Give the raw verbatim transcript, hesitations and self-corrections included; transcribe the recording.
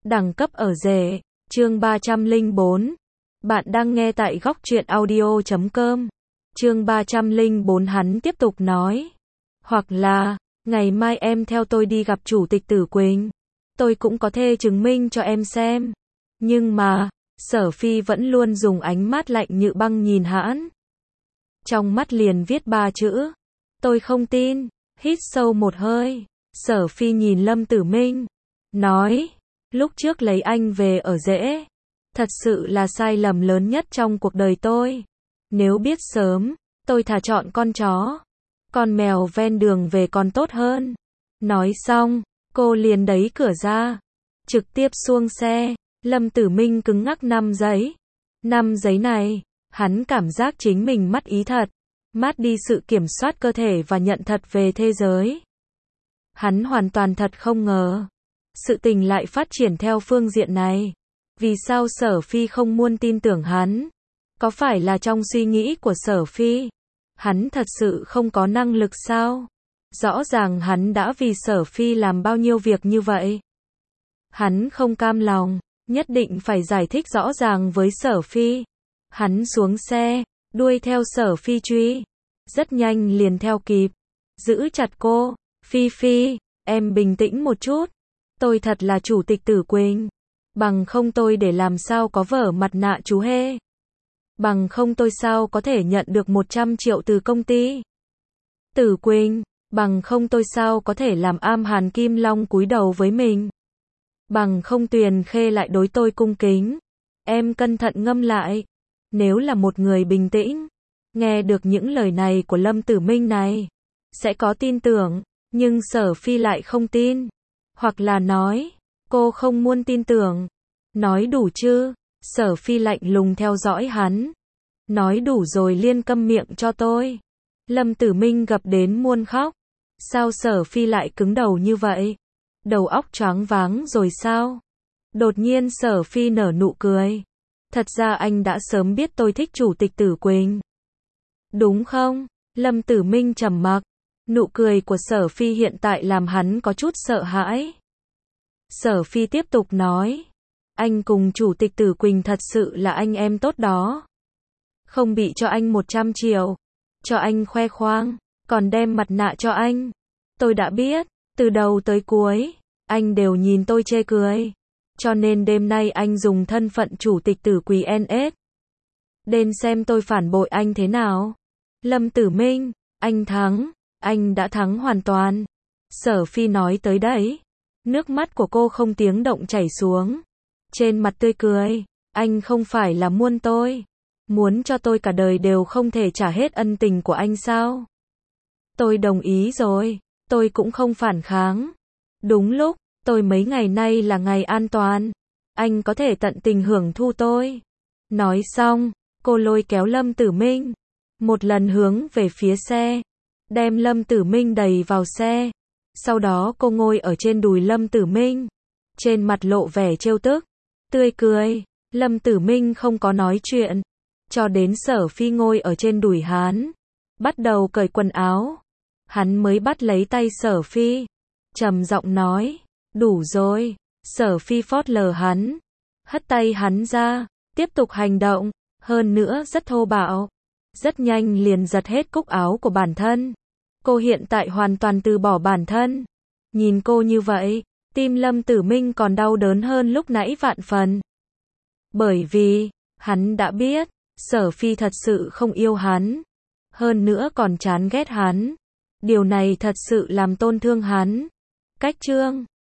Đẳng cấp ở rể, chương ba trăm lẻ bốn. Bạn đang nghe tại góc truyện audio chấm com. Chương ba trăm lẻ bốn hắn tiếp tục nói. Hoặc là, ngày mai em theo tôi đi gặp Chủ tịch Tử Quỳnh. Tôi cũng có thể chứng minh cho em xem. Nhưng mà, Sở Phi vẫn luôn dùng ánh mắt lạnh như băng nhìn hắn. Trong mắt liền viết ba chữ. Tôi không tin. Hít sâu một hơi. Sở Phi nhìn Lâm Tử Minh. Nói. Lúc trước lấy anh về ở rễ. Thật sự là sai lầm lớn nhất trong cuộc đời tôi. Nếu biết sớm, tôi thà chọn con chó. Con mèo ven đường về còn tốt hơn. Nói xong, cô liền đẩy cửa ra. Trực tiếp xuông xe. Lâm Tử Minh cứng ngắc năm giây. Năm giây này, hắn cảm giác chính mình mất ý thật. Mất đi sự kiểm soát cơ thể và nhận thật về thế giới. Hắn hoàn toàn thật không ngờ. Sự tình lại phát triển theo phương diện này. Vì sao Sở Phi không muốn tin tưởng hắn? Có phải là trong suy nghĩ của Sở Phi, hắn thật sự không có năng lực sao? Rõ ràng hắn đã vì Sở Phi làm bao nhiêu việc như vậy. Hắn không cam lòng, nhất định phải giải thích rõ ràng với Sở Phi. Hắn xuống xe, đuôi theo Sở Phi truy. Rất nhanh liền theo kịp. Giữ chặt cô. Phi Phi, em bình tĩnh một chút. Tôi thật là Chủ tịch Tử Quỳnh. Bằng không tôi để làm sao có vở mặt nạ chú hê. Bằng không tôi sao có thể nhận được một trăm triệu từ công ty. Tử Quỳnh, bằng không tôi sao có thể làm am Hàn Kim Long cúi đầu với mình. Bằng không Tuyền Khê lại đối tôi cung kính. Em cẩn thận ngâm lại. Nếu là một người bình tĩnh, nghe được những lời này của Lâm Tử Minh này, sẽ có tin tưởng, nhưng Sở Phi lại không tin. Hoặc là nói, cô không muốn tin tưởng. Nói đủ chứ? Sở Phi lạnh lùng theo dõi hắn. Nói đủ rồi liền câm miệng cho tôi. Lâm Tử Minh gập đến muốn khóc. Sao Sở Phi lại cứng đầu như vậy? Đầu óc choáng váng rồi sao? Đột nhiên Sở Phi nở nụ cười. Thật ra anh đã sớm biết tôi thích Chủ tịch Tử Quỳnh. Đúng không? Lâm Tử Minh trầm mặc. Nụ cười của Sở Phi hiện tại làm hắn có chút sợ hãi. Sở Phi tiếp tục nói. Anh cùng Chủ tịch Tử Quỳnh thật sự là anh em tốt đó. Không bị cho anh một trăm triệu. Cho anh khoe khoang. Còn đem mặt nạ cho anh. Tôi đã biết. Từ đầu tới cuối. Anh đều nhìn tôi chê cười. Cho nên đêm nay anh dùng thân phận Chủ tịch Tử Quỳnh en ét. Đến xem tôi phản bội anh thế nào. Lâm Tử Minh. Anh thắng. Anh đã thắng hoàn toàn. Sở Phi nói tới đấy. Nước mắt của cô không tiếng động chảy xuống. Trên mặt tươi cười. Anh không phải là muốn tôi. Muốn cho tôi cả đời đều không thể trả hết ân tình của anh sao? Tôi đồng ý rồi. Tôi cũng không phản kháng. Đúng lúc, tôi mấy ngày nay là ngày an toàn. Anh có thể tận tình hưởng thu tôi. Nói xong, cô lôi kéo Lâm Tử Minh. Một lần hướng về phía xe. Đem Lâm Tử Minh đẩy vào xe. Sau đó cô ngồi ở trên đùi Lâm Tử Minh. Trên mặt lộ vẻ trêu tức. Tươi cười. Lâm Tử Minh không có nói chuyện. Cho đến Sở Phi ngồi ở trên đùi hắn. Bắt đầu cởi quần áo. Hắn mới bắt lấy tay Sở Phi. Trầm giọng nói. Đủ rồi. Sở Phi phớt lờ hắn. Hất tay hắn ra. Tiếp tục hành động. Hơn nữa rất thô bạo. Rất nhanh liền giật hết cúc áo của bản thân. Cô hiện tại hoàn toàn từ bỏ bản thân. Nhìn cô như vậy, tim Lâm Tử Minh còn đau đớn hơn lúc nãy vạn phần. Bởi vì, hắn đã biết, Sở Phi thật sự không yêu hắn. Hơn nữa còn chán ghét hắn. Điều này thật sự làm tổn thương hắn. Cách chương